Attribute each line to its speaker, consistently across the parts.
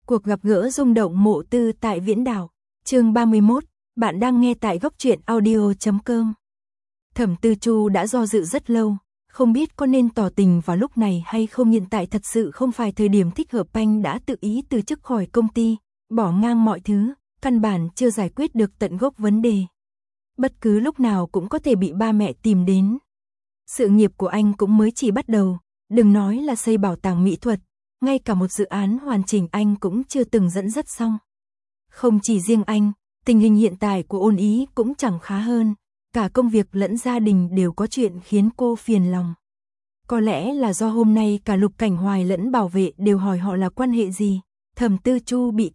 Speaker 1: Cuộc gặp gỡ rung động Mộ Tư tại Viễn Đảo. Chương 31, bạn đang nghe tại góc truyện audio.com. Thẩm Tư Chu đã do dự rất lâu, không biết có nên tỏ tình vào lúc này hay không. Hiện tại thật sự không phải thời điểm thích hợp. Anh đã tự ý từ chức khỏi công ty, bỏ ngang mọi thứ, căn bản chưa giải quyết được tận gốc vấn đề. Bất cứ lúc nào cũng có thể bị ba mẹ tìm đến. Sự nghiệp của anh cũng mới chỉ bắt đầu, đừng nói là xây bảo tàng mỹ thuật, ngay cả một dự án hoàn chỉnh anh cũng chưa từng dẫn dắt xong. Không chỉ riêng anh, tình hình hiện tại của Ôn Ý cũng chẳng khá hơn, cả công việc lẫn gia đình đều có chuyện khiến cô phiền lòng. Có lẽ là do hôm nay cả Lục Cảnh Hoài lẫn bảo vệ đều hỏi họ là quan hệ gì. Thẩm Tư Chu bị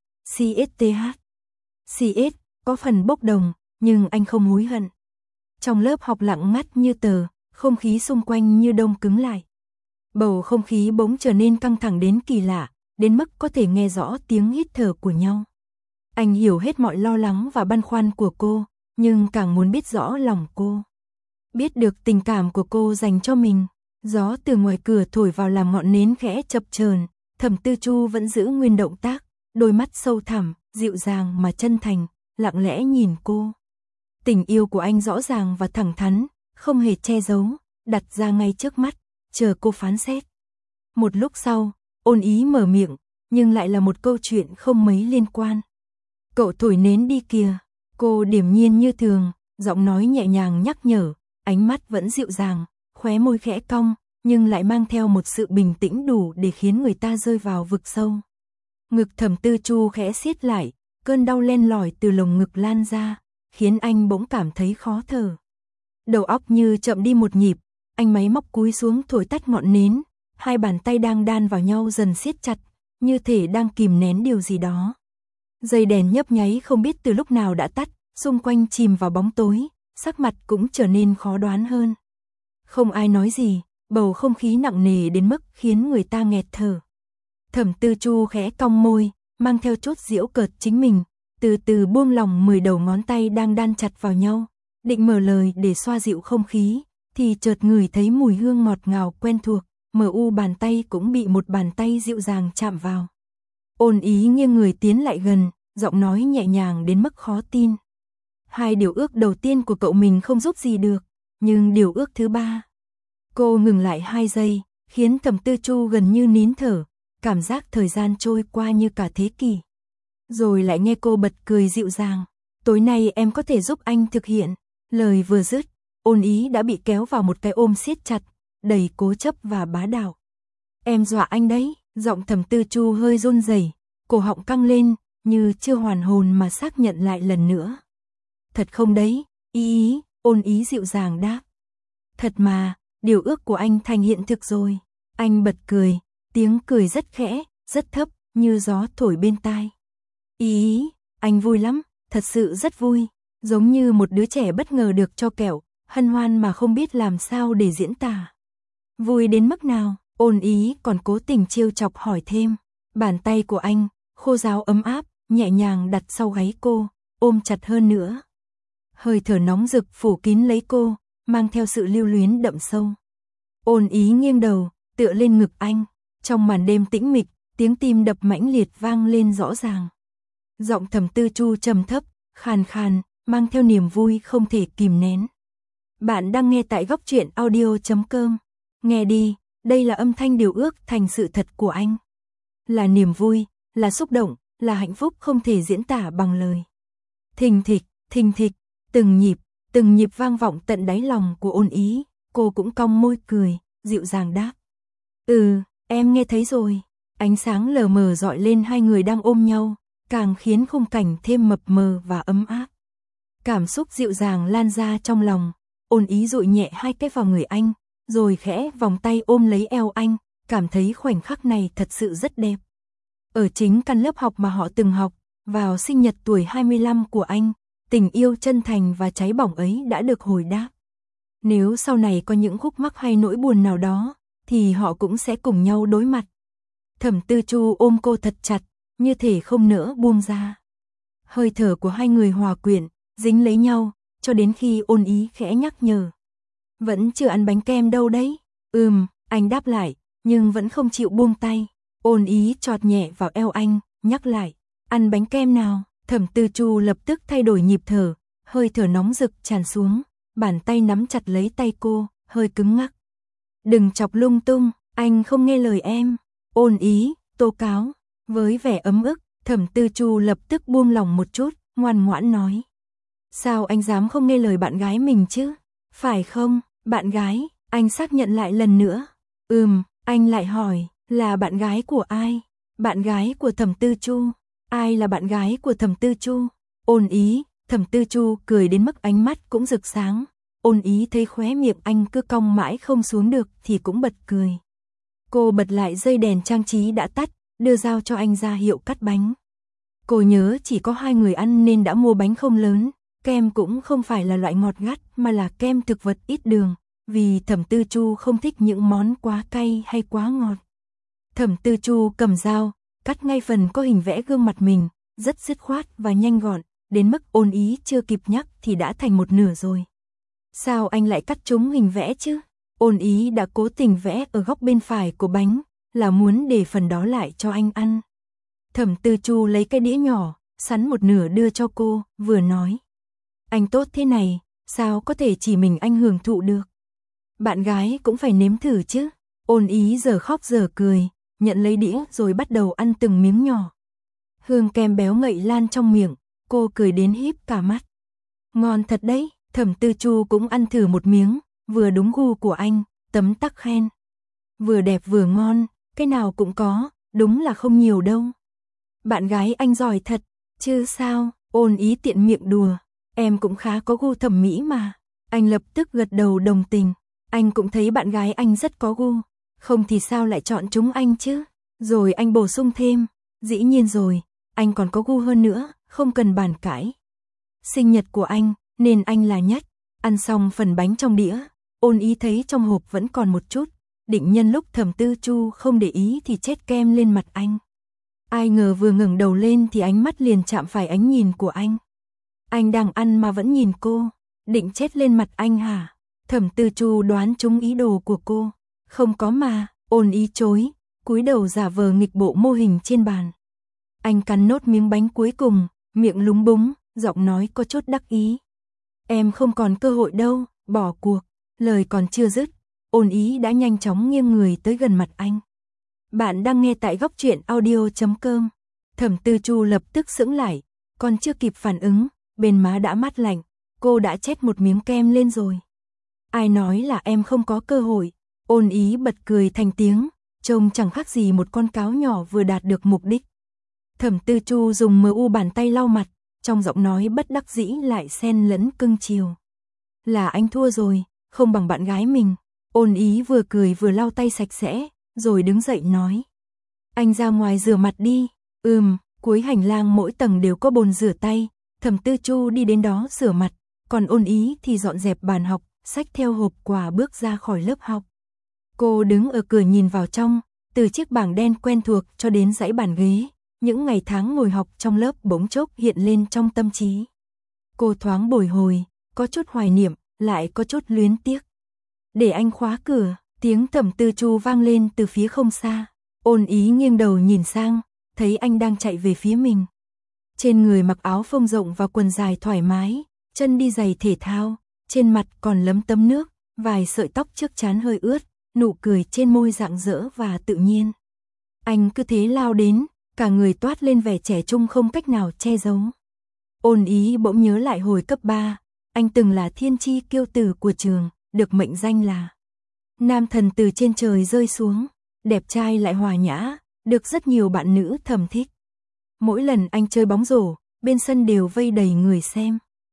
Speaker 1: CS có phần bốc đồng, nhưng anh không hối hận. Trong lớp học lặng ngắt như tờ, không khí xung quanh như đông cứng lại. Bầu không khí bỗng trở nên căng thẳng đến kỳ lạ, đến mức có thể nghe rõ tiếng hít thở của nhau. Anh hiểu hết mọi lo lắng và băn khoăn của cô, nhưng càng muốn biết rõ lòng cô. Biết được tình cảm của cô dành cho mình. Gió từ ngoài cửa thổi vào làm ngọn nến khẽ chập chờn. Thẩm Tư Chu vẫn giữ nguyên động tác, đôi mắt sâu thẳm, dịu dàng mà chân thành, lặng lẽ nhìn cô. Tình yêu của anh rõ ràng và thẳng thắn, không hề che giấu, đặt ra ngay trước mắt, chờ cô phán xét. Một lúc sau, Ôn Ý mở miệng, nhưng lại là một câu chuyện không mấy liên quan. Cậu thổi nến đi kìa. Cô điềm nhiên như thường, giọng nói nhẹ nhàng nhắc nhở, ánh mắt vẫn dịu dàng, khóe môi khẽ cong, nhưng lại mang theo một sự bình tĩnh đủ để khiến người ta rơi vào vực sâu. Ngực Thẩm Tư Chu khẽ siết lại, cơn đau len lỏi từ lồng ngực lan ra, khiến anh bỗng cảm thấy khó thở. Đầu óc như chậm đi một nhịp, anh máy móc cúi xuống thổi tắt ngọn nến, hai bàn tay đang đan vào nhau dần siết chặt, như thể đang kìm nén điều gì đó. Dây đèn nhấp nháy không biết từ lúc nào đã tắt, xung quanh chìm vào bóng tối, sắc mặt cũng trở nên khó đoán hơn. Không ai nói gì, bầu không khí nặng nề đến mức khiến người ta nghẹt thở. Thẩm Tư Chu khẽ cong môi, mang theo chút giễu cợt chính mình, từ từ buông lỏng 10 đầu ngón tay đang đan chặt vào nhau, định mở lời để xoa dịu không khí, thì chợt ngửi thấy mùi hương ngọt ngào quen thuộc, bàn tay cũng bị một bàn tay dịu dàng chạm vào. Ôn Ý nghiêng người tiến lại gần, giọng nói nhẹ nhàng đến mức khó tin. Hai điều ước đầu tiên của cậu mình không giúp gì được, nhưng điều ước thứ ba. Cô ngừng lại 2 giây, khiến Thẩm Tư Chu gần như nín thở, cảm giác thời gian trôi qua như cả thế kỷ. Rồi lại nghe cô bật cười dịu dàng, tối nay em có thể giúp anh thực hiện. Lời vừa dứt, Ôn Ý đã bị kéo vào một cái ôm siết chặt, đầy cố chấp và bá đạo. Em dọa anh đấy, giọng Thẩm Tư Chu hơi run rẩy, cổ họng căng lên, như chưa hoàn hồn mà xác nhận lại lần nữa. Thật không đấy, Ý, Ôn Ý dịu dàng đáp. Thật mà, điều ước của anh thành hiện thực rồi. Anh bật cười, tiếng cười rất khẽ, rất thấp, như gió thổi bên tai. Ý, anh vui lắm, thật sự rất vui, giống như một đứa trẻ bất ngờ được cho kẹo, hân hoan mà không biết làm sao để diễn tả. Vui đến mức nào? Ôn Ý còn cố tình trêu chọc hỏi thêm. Bàn tay của anh, khô ráo ấm áp, nhẹ nhàng đặt sau gáy cô, ôm chặt hơn nữa. Hơi thở nóng rực phủ kín lấy cô, mang theo sự lưu luyến đậm sâu. Ôn Ý nghiêng đầu, tựa lên ngực anh, trong màn đêm tĩnh mịch, tiếng tim đập mãnh liệt vang lên rõ ràng. Giọng Thẩm Tư Chu trầm thấp, khàn khàn, mang theo niềm vui không thể kìm nén. Bạn đang nghe tại góc truyện audio.com. Nghe đi, đây là âm thanh điều ước thành sự thật của anh. Là niềm vui, là xúc động, là hạnh phúc không thể diễn tả bằng lời. Thình thịch, từng nhịp vang vọng tận đáy lòng của Ôn Ý, cô cũng cong môi cười, dịu dàng đáp. Em nghe thấy rồi. Ánh sáng lờ mờ rọi lên hai người đang ôm nhau, càng khiến khung cảnh thêm mập mờ và ấm áp. Cảm xúc dịu dàng lan ra trong lòng, Ôn Ý dụi nhẹ 2 cái vào người anh, rồi khẽ vòng tay ôm lấy eo anh, cảm thấy khoảnh khắc này thật sự rất đẹp. Ở chính căn lớp học mà họ từng học, vào sinh nhật tuổi 25 của anh, tình yêu chân thành và cháy bỏng ấy đã được hồi đáp. Nếu sau này có những khúc mắc hay nỗi buồn nào đó, thì họ cũng sẽ cùng nhau đối mặt. Thẩm Tư Chu ôm cô thật chặt, như thể không nỡ buông ra. Hơi thở của hai người hòa quyện, dính lấy nhau, cho đến khi Ôn Ý khẽ nhắc nhở. Vẫn chưa ăn bánh kem đâu đấy. Anh đáp lại, nhưng vẫn không chịu buông tay. Ôn Ý chọt nhẹ vào eo anh, nhắc lại, ăn bánh kem nào. Thẩm Tư Chu lập tức thay đổi nhịp thở, hơi thở nóng rực tràn xuống, bàn tay nắm chặt lấy tay cô, hơi cứng ngắc. Đừng chọc lung tung, anh không nghe lời em. Ôn Ý tố cáo. Với vẻ ấm ức, Thẩm Tư Chu lập tức buông lòng một chút, ngoan ngoãn nói. Sao anh dám không nghe lời bạn gái mình chứ? Phải không, bạn gái? Anh xác nhận lại lần nữa. Anh lại hỏi, là bạn gái của ai? Bạn gái của Thẩm Tư Chu. Ai là bạn gái của Thẩm Tư Chu? Ôn Ý. Thẩm Tư Chu cười đến mức ánh mắt cũng rực sáng. Ôn Ý thấy khóe miệng anh cứ cong mãi không xuống được thì cũng bật cười. Cô bật lại dây đèn trang trí đã tắt, đưa dao cho anh ra hiệu cắt bánh. Cô nhớ chỉ có 2 người ăn nên đã mua bánh không lớn, kem cũng không phải là loại ngọt gắt mà là kem thực vật ít đường, vì Thẩm Tư Chu không thích những món quá cay hay quá ngọt. Thẩm Tư Chu cầm dao, cắt ngay phần có hình vẽ gương mặt mình, rất dứt khoát và nhanh gọn, đến mức Ôn Ý chưa kịp nhắc thì đã thành một nửa rồi. Sao anh lại cắt trúng hình vẽ chứ? Ôn Ý đã cố tình vẽ ở góc bên phải của bánh, là muốn để phần đó lại cho anh ăn. Thẩm Tư Chu lấy cái đĩa nhỏ, sắn một nửa đưa cho cô, vừa nói. Anh tốt thế này, sao có thể chỉ mình anh hưởng thụ được? Bạn gái cũng phải nếm thử chứ. Ôn Ý giờ khóc giờ cười, nhận lấy đĩa rồi bắt đầu ăn từng miếng nhỏ. Hương kem béo ngậy lan trong miệng, cô cười đến híp cả mắt. Ngon thật đấy, Thẩm Tư Chu cũng ăn thử một miếng, vừa đúng gu của anh, tấm tắc khen. Vừa đẹp vừa ngon, cái nào cũng có, đúng là không nhiều đâu. Bạn gái anh giỏi thật, chứ sao? Ôn Ý tiện miệng đùa, em cũng khá có gu thẩm mỹ mà. Anh lập tức gật đầu đồng tình, anh cũng thấy bạn gái anh rất có gu, không thì sao lại chọn chúng anh chứ? Rồi anh bổ sung thêm, dĩ nhiên rồi, anh còn có gu hơn nữa, không cần bàn cãi. Sinh nhật của anh, nên anh là nhất. Ăn xong phần bánh trong đĩa, Ôn Ý thấy trong hộp vẫn còn một chút, định nhân lúc Thẩm Tư Chu không để ý thì chét kem lên mặt anh. Ai ngờ vừa ngẩng đầu lên thì ánh mắt liền chạm phải ánh nhìn của anh. Anh đang ăn mà vẫn nhìn cô, định chét lên mặt anh hả? Thẩm Tư Chu đoán trúng ý đồ của cô. Không có mà, Ôn Ý chối, cúi đầu giả vờ nghịch bộ mô hình trên bàn. Anh cắn nốt miếng bánh cuối cùng, miệng lúng búng, giọng nói có chút đắc ý. Em không còn cơ hội đâu, bỏ cuộc. Lời còn chưa dứt, Ôn Ý đã nhanh chóng nghiêng người tới gần mặt anh. Bạn đang nghe tại góc truyện audio.com. Thẩm Tư Chu lập tức sững lại, còn chưa kịp phản ứng, bên má đã mát lạnh, cô đã chét một miếng kem lên rồi. Ai nói là em không có cơ hội? Ôn Ý bật cười thành tiếng, trông chẳng khác gì một con cáo nhỏ vừa đạt được mục đích. Thẩm Tư Chu dùng bàn tay lau mặt, trong giọng nói bất đắc dĩ lại xen lẫn cưng chiều. Là anh thua rồi, không bằng bạn gái mình. Ôn Ý vừa cười vừa lau tay sạch sẽ, rồi đứng dậy nói. Anh ra ngoài rửa mặt đi. Cuối hành lang mỗi tầng đều có bồn rửa tay. Thẩm Tư Chu đi đến đó rửa mặt, còn Ôn Ý thì dọn dẹp bàn học, xách theo hộp quà bước ra khỏi lớp học. Cô đứng ở cửa nhìn vào trong, từ chiếc bảng đen quen thuộc cho đến dãy bàn ghế. Những ngày tháng ngồi học trong lớp bỗng chốc hiện lên trong tâm trí. Cô thoáng bồi hồi, có chút hoài niệm, lại có chút luyến tiếc. Để anh khóa cửa, tiếng Thẩm Tư Chu vang lên từ phía không xa. Ôn Ý nghiêng đầu nhìn sang, thấy anh đang chạy về phía mình. Trên người mặc áo phông rộng và quần dài thoải mái, chân đi giày thể thao, trên mặt còn lấm tấm nước, vài sợi tóc trước trán hơi ướt, nụ cười trên môi rạng rỡ và tự nhiên. Anh cứ thế lao đến, cả người toát lên vẻ trẻ trung không cách nào che giấu. Ôn Ý bỗng nhớ lại hồi cấp 3, anh từng là thiên chi kiêu tử của trường, được mệnh danh là nam thần từ trên trời rơi xuống, đẹp trai lại hòa nhã, được rất nhiều bạn nữ thầm thích. Mỗi lần anh chơi bóng rổ, bên sân đều vây đầy người xem.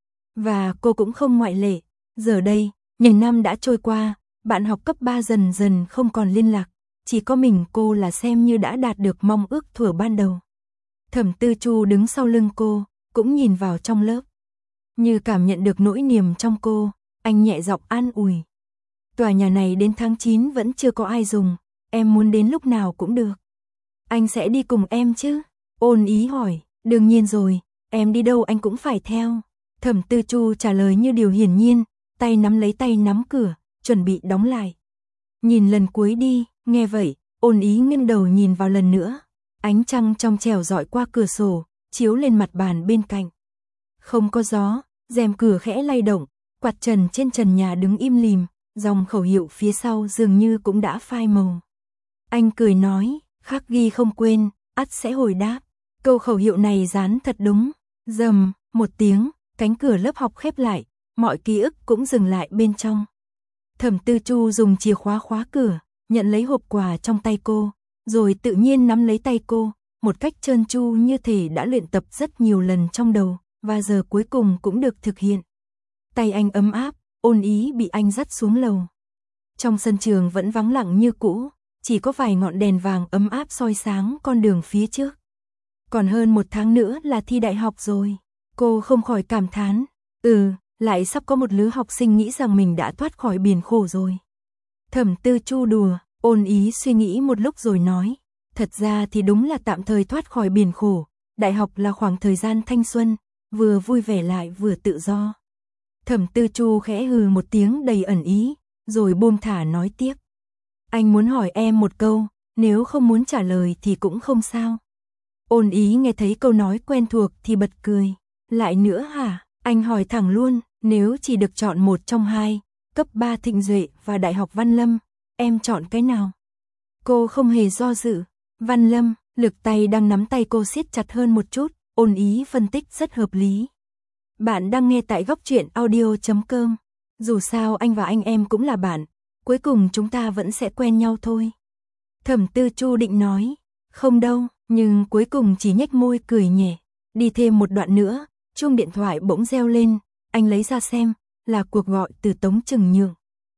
Speaker 1: Và cô cũng không ngoại lệ. Giờ đây, nhiều năm đã trôi qua, bạn học cấp 3 dần dần không còn liên lạc, chỉ có mình cô là xem như đã đạt được mong ước thuở ban đầu. Thẩm Tư Chu đứng sau lưng cô, cũng nhìn vào trong lớp. Như cảm nhận được nỗi niềm trong cô, anh nhẹ giọng an ủi. Tòa nhà này đến tháng 9 vẫn chưa có ai dùng, em muốn đến lúc nào cũng được. Anh sẽ đi cùng em chứ? Ôn Ý hỏi, đương nhiên rồi, em đi đâu anh cũng phải theo. Thẩm Tư Chu trả lời như điều hiển nhiên, tay nắm lấy tay nắm cửa, chuẩn bị đóng lại. Nhìn lần cuối đi, nghe vậy, Ôn Ý nghiêng đầu nhìn vào lần nữa. Ánh trăng trong trẻo rọi qua cửa sổ, chiếu lên mặt bàn bên cạnh. Không có gió, rèm cửa khẽ lay động, quạt trần trên trần nhà đứng im lìm, dòng khẩu hiệu phía sau dường như cũng đã phai màu. Anh cười nói, khắc ghi không quên, ắt sẽ hồi đáp. Câu khẩu hiệu này dán thật đúng. Rầm, một tiếng, cánh cửa lớp học khép lại, mọi ký ức cũng dừng lại bên trong. Thẩm Tư Chu dùng chìa khóa khóa cửa, nhận lấy hộp quà trong tay cô, rồi tự nhiên nắm lấy tay cô, một cách trơn tru như thể đã luyện tập rất nhiều lần trong đầu, và giờ cuối cùng cũng được thực hiện. Tay anh ấm áp, Ôn Ý bị anh dắt xuống lầu. Trong sân trường vẫn vắng lặng như cũ, chỉ có vài ngọn đèn vàng ấm áp soi sáng con đường phía trước. Còn hơn 1 tháng nữa là thi đại học rồi. Cô không khỏi cảm thán, lại sắp có một lứa học sinh nghĩ rằng mình đã thoát khỏi biển khổ rồi. Thẩm Tư Chu đùa, Ôn Ý suy nghĩ một lúc rồi nói, thật ra thì đúng là tạm thời thoát khỏi biển khổ, đại học là khoảng thời gian thanh xuân, vừa vui vẻ lại vừa tự do. Thẩm Tư Chu khẽ hừ một tiếng đầy ẩn ý, rồi buông thả nói tiếp. Anh muốn hỏi em một câu, nếu không muốn trả lời thì cũng không sao. Ôn Ý nghe thấy câu nói quen thuộc thì bật cười. Lại nữa hả? Anh hỏi thẳng luôn, nếu chỉ được chọn một trong hai, cấp 3 Thịnh Duệ và Đại học Văn Lâm, em chọn cái nào? Cô không hề do dự. Văn Lâm, lực tay đang nắm tay cô siết chặt hơn một chút, Ôn Ý phân tích rất hợp lý. Bạn đang nghe tại Góc Truyện Audio.com. Dù sao anh và anh em cũng là bạn, cuối cùng chúng ta vẫn sẽ quen nhau thôi. Thẩm Tư Chu định nói, không đâu, nhưng cuối cùng chỉ nhếch môi cười nhẹ. Đi thêm một đoạn nữa, chuông điện thoại bỗng reo lên, anh lấy ra xem, là cuộc gọi từ Tống Trừng Nhượng.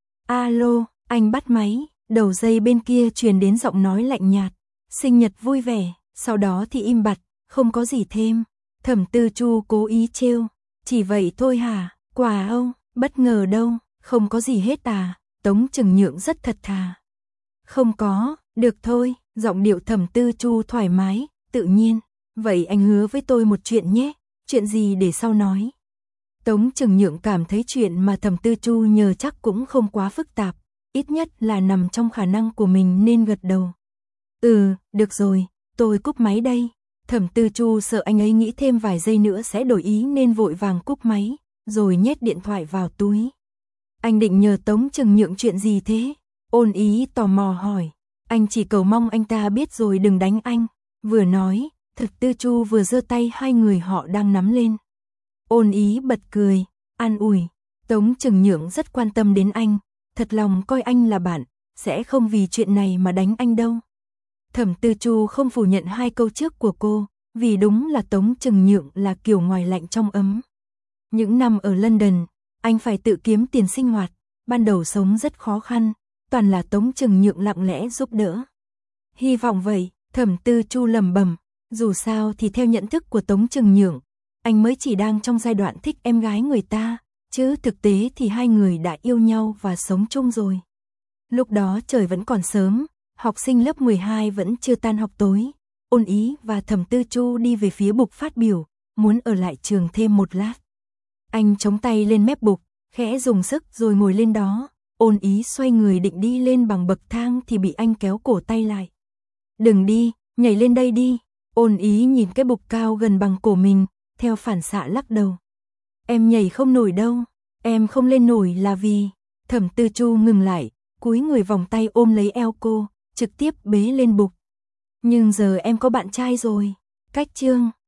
Speaker 1: Alo, anh bắt máy, đầu dây bên kia truyền đến giọng nói lạnh nhạt, sinh nhật vui vẻ, sau đó thì im bặt, không có gì thêm. Thẩm Tư Chu cố ý trêu, chỉ vậy thôi hả, quà âu, bất ngờ đâu, không có gì hết à, Tống Trừng Nhượng rất thật thà. Không có, được thôi, giọng điệu Thẩm Tư Chu thoải mái, tự nhiên, vậy anh hứa với tôi một chuyện nhé, chuyện gì để sau nói. Tống Trừng Nhượng cảm thấy chuyện mà Thẩm Tư Chu nhờ chắc cũng không quá phức tạp, ít nhất là nằm trong khả năng của mình nên gật đầu. Được rồi, tôi cúp máy đây. Thẩm Tư Chu sợ anh ấy nghĩ thêm vài giây nữa sẽ đổi ý nên vội vàng cúp máy, rồi nhét điện thoại vào túi. Anh định nhờ Tống Trừng Nhượng chuyện gì thế? Ôn Ý tò mò hỏi. Anh chỉ cầu mong anh ta biết rồi đừng đánh anh. Vừa nói, Thẩm Tư Chu vừa giơ tay hai người họ đang nắm lên. Ôn Ý bật cười, an ủi. Tống Trừng Nhượng rất quan tâm đến anh, thật lòng coi anh là bạn, sẽ không vì chuyện này mà đánh anh đâu. Thẩm Tư Chu không phủ nhận hai câu trước của cô, vì đúng là Tống Trừng Nhượng là kiểu ngoài lạnh trong ấm. Những năm ở London, anh phải tự kiếm tiền sinh hoạt, ban đầu sống rất khó khăn, toàn là Tống Trừng Nhượng lặng lẽ giúp đỡ. Hy vọng vậy, Thẩm Tư Chu lẩm bẩm, dù sao thì theo nhận thức của Tống Trừng Nhượng, anh mới chỉ đang trong giai đoạn thích em gái người ta, chứ thực tế thì hai người đã yêu nhau và sống chung rồi. Lúc đó trời vẫn còn sớm, học sinh lớp 12 vẫn chưa tan học tối. Ôn Ý và Thẩm Tư Chu đi về phía bục phát biểu, muốn ở lại trường thêm một lát. Anh chống tay lên mép bục, khẽ dùng sức rồi ngồi lên đó. Ôn Ý xoay người định đi lên bằng bậc thang thì bị anh kéo cổ tay lại. Đừng đi, nhảy lên đây đi. Ôn Ý nhìn cái bục cao gần bằng cổ mình, theo phản xạ lắc đầu. Em nhảy không nổi đâu, em không lên nổi là vì... Thẩm Tư Chu ngừng lại, cúi người vòng tay ôm lấy eo cô, trực tiếp bế lên bục. Nhưng giờ em có bạn trai rồi. Cách chương